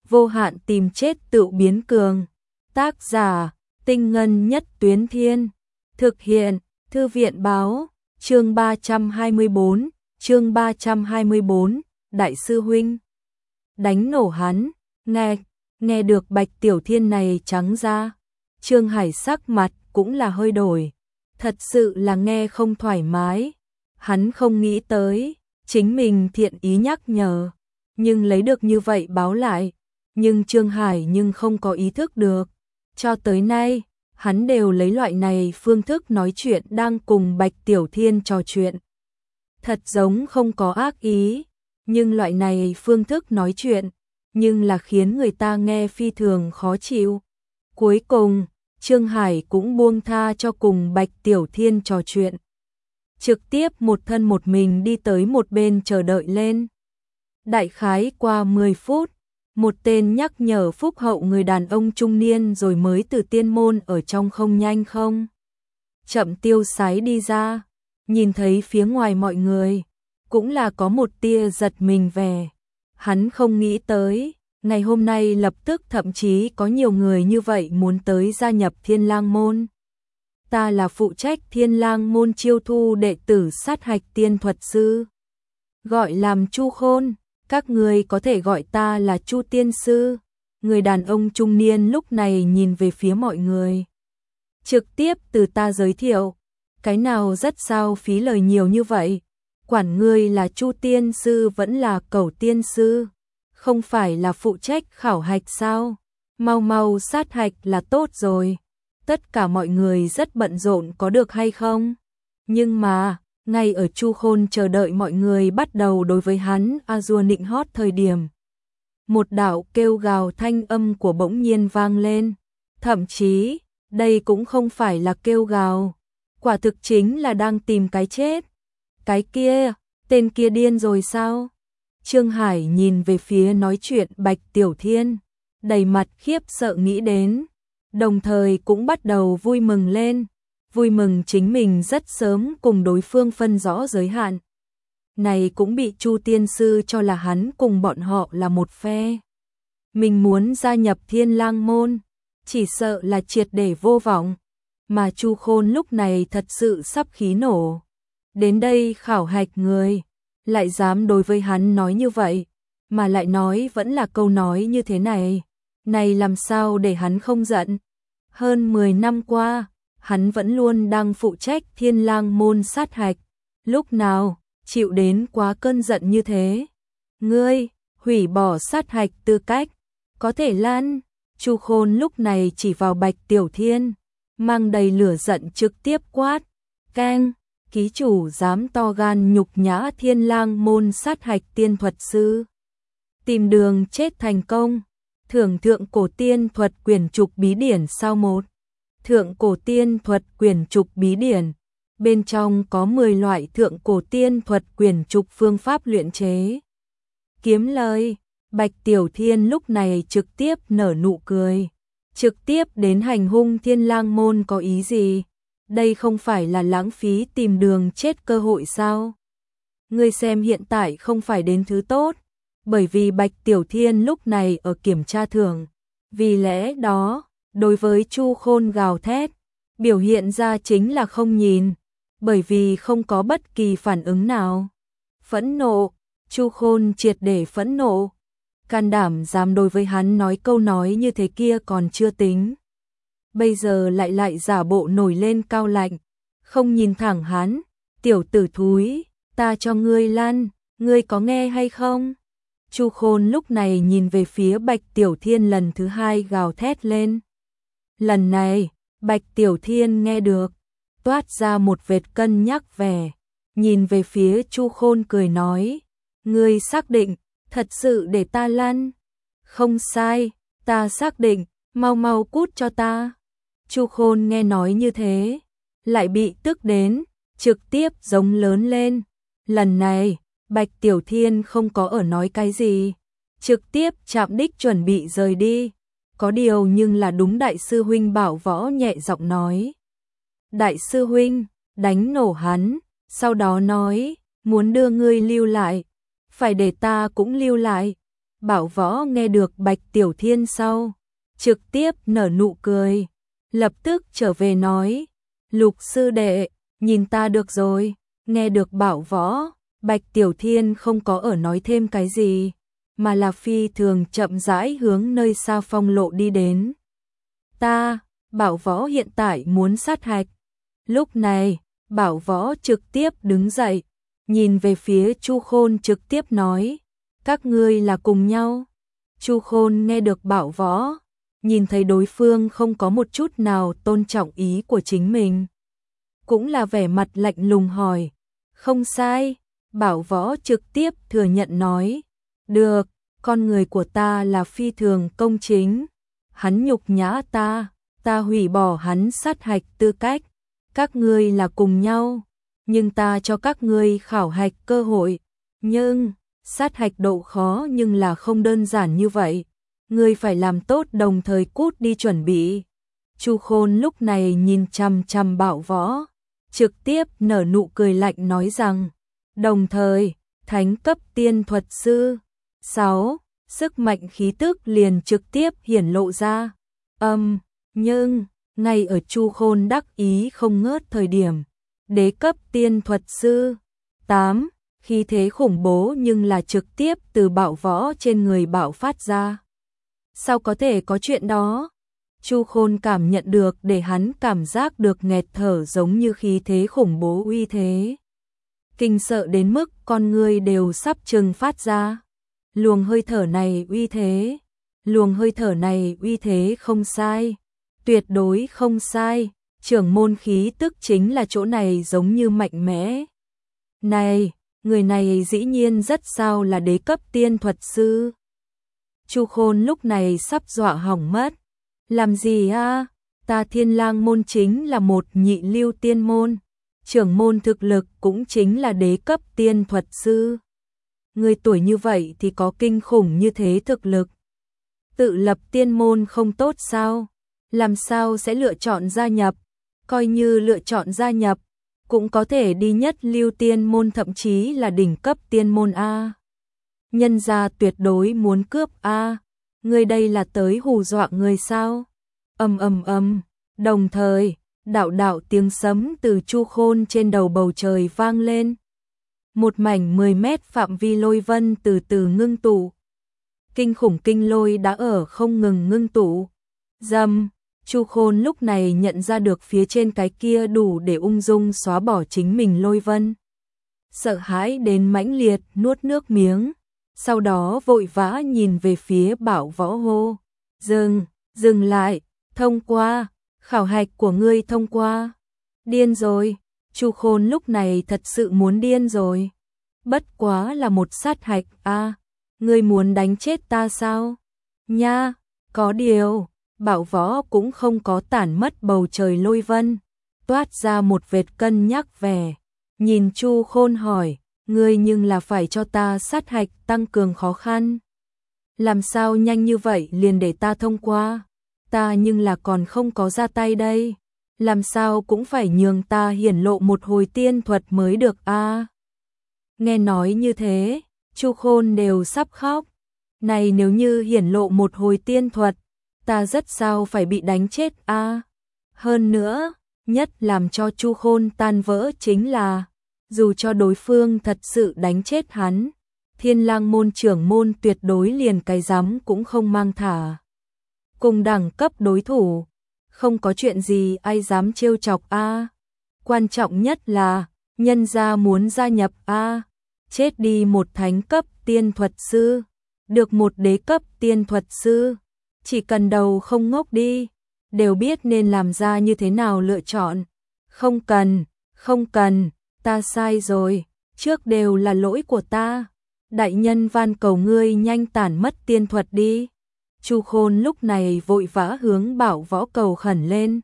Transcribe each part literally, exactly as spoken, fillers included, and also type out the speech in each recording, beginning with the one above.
vô hạn tìm chết tự biến cường. Tác giả, Tinh Ngân Nhất Tuyến Thiên. Thực hiện, Thư viện Báo. Chương ba trăm hai mươi bốn, chương ba trăm hai mươi bốn, Đại sư huynh. Đánh nổ hắn, nghe, nghe được Bạch Tiểu Thiên này trắng ra. Trương Hải sắc mặt cũng là hơi đổi. Thật sự là nghe không thoải mái. Hắn không nghĩ tới, chính mình thiện ý nhắc nhở, nhưng lấy được như vậy báo lại. Nhưng Trương Hải nhưng không có ý thức được. Cho tới nay, hắn đều lấy loại này phương thức nói chuyện đang cùng Bạch Tiểu Thiên trò chuyện. Thật giống không có ác ý, nhưng loại này phương thức nói chuyện, nhưng là khiến người ta nghe phi thường khó chịu. Cuối cùng, Trương Hải cũng buông tha cho cùng Bạch Tiểu Thiên trò chuyện. Trực tiếp một thân một mình đi tới một bên chờ đợi lên. Đại khái qua mười phút, một tên nhắc nhở phúc hậu người đàn ông trung niên rồi mới từ tiên môn ở trong không nhanh không chậm tiêu sái đi ra, nhìn thấy phía ngoài mọi người, cũng là có một tia giật mình về. Hắn không nghĩ tới, ngày hôm nay lập tức thậm chí có nhiều người như vậy muốn tới gia nhập Thiên Lang môn. Ta là phụ trách Thiên Lang môn chiêu thu đệ tử sát hạch tiên thuật sư, gọi làm Chu Khôn. Các người có thể gọi ta là Chu tiên sư. Người đàn ông trung niên lúc này nhìn về phía mọi người. Trực tiếp từ ta giới thiệu. Cái nào rất sao phí lời nhiều như vậy. Quản ngươi là Chu tiên sư vẫn là Cẩu tiên sư. Không phải là phụ trách khảo hạch sao? Mau mau sát hạch là tốt rồi. Tất cả mọi người rất bận rộn có được hay không? Nhưng mà ngay ở Chu Khôn chờ đợi mọi người bắt đầu đối với hắn Azure nịnh hót thời điểm, một đạo kêu gào thanh âm của bỗng nhiên vang lên. Thậm chí, đây cũng không phải là kêu gào, quả thực chính là đang tìm cái chết. Cái kia, tên kia điên rồi sao? Trương Hải nhìn về phía nói chuyện Bạch Tiểu Thiên, đầy mặt khiếp sợ nghĩ đến, đồng thời cũng bắt đầu vui mừng lên. Vui mừng chính mình rất sớm cùng đối phương phân rõ giới hạn. Này cũng bị Chu tiên sư cho là hắn cùng bọn họ là một phe. Mình muốn gia nhập Thiên Lang môn, chỉ sợ là triệt để vô vọng. Mà Chu Khôn lúc này thật sự sắp khí nổ. Đến đây khảo hạch người, lại dám đối với hắn nói như vậy, mà lại nói vẫn là câu nói như thế này. Này làm sao để hắn không giận? Hơn mười năm qua, hắn vẫn luôn đang phụ trách Thiên Lang môn sát hạch, lúc nào chịu đến quá cơn giận như thế. Ngươi, hủy bỏ sát hạch tư cách, có thể lan. Chu Khôn lúc này chỉ vào Bạch Tiểu Thiên, mang đầy lửa giận trực tiếp quát. Keng, ký chủ dám to gan nhục nhã Thiên Lang môn sát hạch tiên thuật sư. Tìm đường chết thành công, thưởng thượng cổ tiên thuật quyển trục bí điển sao một. Thượng cổ tiên thuật quyển trục bí điển, bên trong có mười loại thượng cổ tiên thuật quyển trục phương pháp luyện chế. Kiếm lời, Bạch Tiểu Thiên lúc này trực tiếp nở nụ cười, trực tiếp đến hành hung Thiên Lang môn có ý gì? Đây không phải là lãng phí tìm đường chết cơ hội sao? Ngươi xem hiện tại không phải đến thứ tốt, bởi vì Bạch Tiểu Thiên lúc này ở kiểm tra thưởng, vì lẽ đó đối với Chu Khôn gào thét, biểu hiện ra chính là không nhìn, bởi vì không có bất kỳ phản ứng nào. Phẫn nộ, Chu Khôn triệt để phẫn nộ, can đảm dám đối với hắn nói câu nói như thế kia còn chưa tính. Bây giờ lại lại giả bộ nổi lên cao lạnh, không nhìn thẳng hắn, tiểu tử thúi, ta cho ngươi lăn, ngươi có nghe hay không? Chu Khôn lúc này nhìn về phía Bạch Tiểu Thiên lần thứ hai gào thét lên. Lần này, Bạch Tiểu Thiên nghe được, toát ra một vệt cân nhắc vẻ, nhìn về phía Chu Khôn cười nói, ngươi xác định, thật sự để ta lăn? Không sai, ta xác định, mau mau cút cho ta. Chu Khôn nghe nói như thế, lại bị tức đến, trực tiếp giống lớn lên. Lần này, Bạch Tiểu Thiên không có ở nói cái gì, trực tiếp chạm đích chuẩn bị rời đi. Có điều nhưng là đúng đại sư huynh Bảo Võ nhẹ giọng nói. Đại sư huynh, đánh nổ hắn, sau đó nói, muốn đưa ngươi lưu lại, phải để ta cũng lưu lại. Bảo Võ nghe được Bạch Tiểu Thiên sau, trực tiếp nở nụ cười, lập tức trở về nói, Lục sư đệ, nhìn ta được rồi. Nghe được Bảo Võ, Bạch Tiểu Thiên không có ở nói thêm cái gì, mà là phi thường chậm rãi hướng nơi xa phong lộ đi đến. Ta, Bảo Võ hiện tại muốn sát hạch. Lúc này, Bảo Võ trực tiếp đứng dậy, nhìn về phía Chu Khôn trực tiếp nói, các ngươi là cùng nhau. Chu Khôn nghe được Bảo Võ, nhìn thấy đối phương không có một chút nào tôn trọng ý của chính mình, cũng là vẻ mặt lạnh lùng hỏi, không sai. Bảo Võ trực tiếp thừa nhận nói, được, con người của ta là phi thường công chính, hắn nhục nhã ta, ta hủy bỏ hắn sát hạch tư cách, các ngươi là cùng nhau, nhưng ta cho các ngươi khảo hạch cơ hội, nhưng sát hạch độ khó nhưng là không đơn giản như vậy, ngươi phải làm tốt đồng thời cút đi chuẩn bị. Chu Khôn lúc này nhìn chằm chằm Bảo Võ, trực tiếp nở nụ cười lạnh nói rằng, đồng thời, thánh cấp tiên thuật sư. sáu. Sức mạnh khí tức liền trực tiếp hiển lộ ra. Âm, nhưng, ngay ở Chu Khôn đắc ý không ngớt thời điểm, đế cấp tiên thuật sư. tám. Khí thế khủng bố nhưng là trực tiếp từ Bảo Võ trên người bạo phát ra. Sao có thể có chuyện đó? Chu Khôn cảm nhận được để hắn cảm giác được nghẹt thở giống như khí thế khủng bố uy thế. Kinh sợ đến mức con người đều sắp trừng phát ra. Luồng hơi thở này uy thế, luồng hơi thở này uy thế không sai, tuyệt đối không sai, trưởng môn khí tức chính là chỗ này giống như mạnh mẽ. Này, người này dĩ nhiên rất sao là đế cấp tiên thuật sư. Chu Khôn lúc này sắp dọa hỏng mất. Làm gì a? Ta Thiên Lang môn chính là một nhị lưu tiên môn, trưởng môn thực lực cũng chính là đế cấp tiên thuật sư. Người tuổi như vậy thì có kinh khủng như thế thực lực. Tự lập tiên môn không tốt sao? Làm sao sẽ lựa chọn gia nhập? Coi như lựa chọn gia nhập, cũng có thể đi nhất lưu tiên môn thậm chí là đỉnh cấp tiên môn A. Nhân gia tuyệt đối muốn cướp A. Người đây là tới hù dọa người sao? Ầm ầm ầm, đồng thời, đạo đạo tiếng sấm từ Chu Khôn trên đầu bầu trời vang lên. Một mảnh mười mét phạm vi lôi vân từ từ ngưng tụ. Kinh khủng kinh lôi đã ở không ngừng ngưng tụ. Dầm, Chu Khôn lúc này nhận ra được phía trên cái kia đủ để ung dung xóa bỏ chính mình lôi vân. Sợ hãi đến mãnh liệt nuốt nước miếng, sau đó vội vã nhìn về phía Bảo Võ hô. Dừng, dừng lại, thông qua, khảo hạch của ngươi thông qua. Điên rồi. Chu Khôn lúc này thật sự muốn điên rồi. Bất quá là một sát hạch a, à, ngươi muốn đánh chết ta sao? Nha, có điều, Bảo Võ cũng không có tản mất bầu trời lôi vân, toát ra một vệt cân nhắc vẻ, nhìn Chu Khôn hỏi, ngươi nhưng là phải cho ta sát hạch tăng cường khó khăn. Làm sao nhanh như vậy liền để ta thông qua? Ta nhưng là còn không có ra tay đây. Làm sao cũng phải nhường ta hiển lộ một hồi tiên thuật mới được a. À, nghe nói như thế, Chu Khôn đều sắp khóc. Này nếu như hiển lộ một hồi tiên thuật, ta rất sao phải bị đánh chết a. À, hơn nữa, nhất làm cho Chu Khôn tan vỡ chính là, dù cho đối phương thật sự đánh chết hắn, Thiên Lang môn trưởng môn tuyệt đối liền cái dám cũng không mang thả. Cùng đẳng cấp đối thủ, không có chuyện gì ai dám trêu chọc a. À, quan trọng nhất là, nhân gia muốn gia nhập a. À, chết đi một thánh cấp tiên thuật sư, được một đế cấp tiên thuật sư, chỉ cần đầu không ngốc đi, đều biết nên làm ra như thế nào lựa chọn. Không cần, không cần, ta sai rồi, trước đều là lỗi của ta. Đại nhân van cầu ngươi nhanh tản mất tiên thuật đi. Chu Khôn lúc này vội vã hướng Bảo Võ cầu khẩn lên.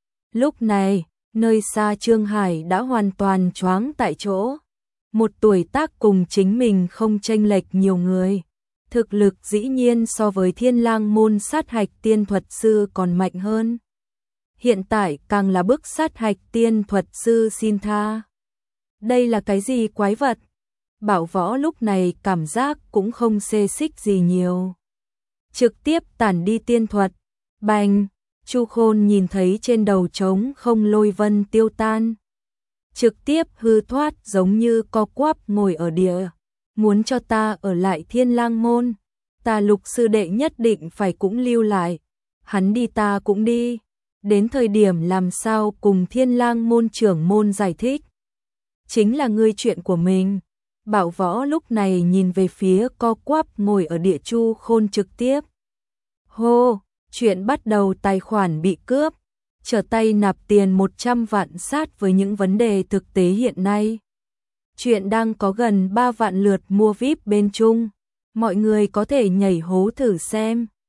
Lúc này, nơi xa Trương Hải đã hoàn toàn choáng tại chỗ. Một tuổi tác cùng chính mình không chênh lệch nhiều người. Thực lực dĩ nhiên so với Thiên Lang môn sát hạch tiên thuật sư còn mạnh hơn. Hiện tại càng là bức sát hạch tiên thuật sư xin tha. Đây là cái gì quái vật? Bảo Võ lúc này cảm giác cũng không xê xích gì nhiều. Trực tiếp tản đi tiên thuật. Bành, Chu Khôn nhìn thấy trên đầu trống không lôi vân tiêu tan. Trực tiếp hư thoát giống như co quắp ngồi ở địa. Muốn cho ta ở lại Thiên Lang môn, ta Lục sư đệ nhất định phải cũng lưu lại. Hắn đi ta cũng đi. Đến thời điểm làm sao cùng Thiên Lang môn trưởng môn giải thích. Chính là ngươi chuyện của mình. Bảo Võ lúc này nhìn về phía co quắp ngồi ở địa Chu Khôn trực tiếp. Hô, chuyện bắt đầu tài khoản bị cướp. Trở tay nạp tiền một trăm vạn sát với những vấn đề thực tế hiện nay. Chuyện đang có gần ba vạn lượt mua víp bên Trung. Mọi người có thể nhảy hố thử xem.